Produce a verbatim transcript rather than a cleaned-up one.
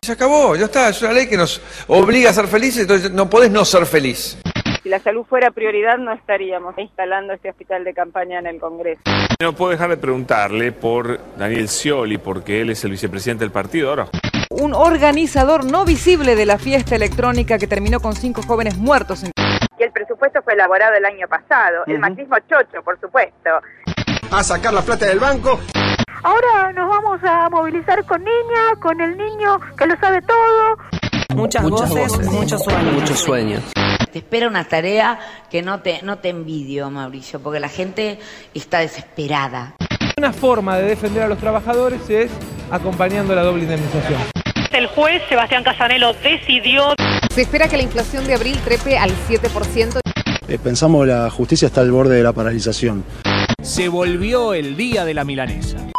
Se acabó, ya está, es una ley que nos obliga a ser felices, entonces no podés no ser feliz. Si la salud fuera prioridad, no estaríamos instalando este hospital de campaña en el Congreso. No puedo dejar de preguntarle por Daniel Scioli, porque él es el vicepresidente del partido ahora. Un organizador no visible de la fiesta electrónica que terminó con cinco jóvenes muertos. Que el presupuesto fue elaborado el año pasado, uh-huh. El macrismo chocho, por supuesto. A sacar la plata del banco. Ahora nos vamos a movilizar con niña, con el niño que lo sabe todo. Muchas, Muchas voces, voces, muchos sueños. Muchos sueños. Te espera una tarea que no te, no te envidio, Mauricio, porque la gente está desesperada. Una forma de defender a los trabajadores es acompañando la doble indemnización. El juez Sebastián Casanelo decidió. Se espera que la inflación de abril trepe al siete por ciento. Eh, pensamos que la justicia está al borde de la paralización. Se volvió el día de la milanesa.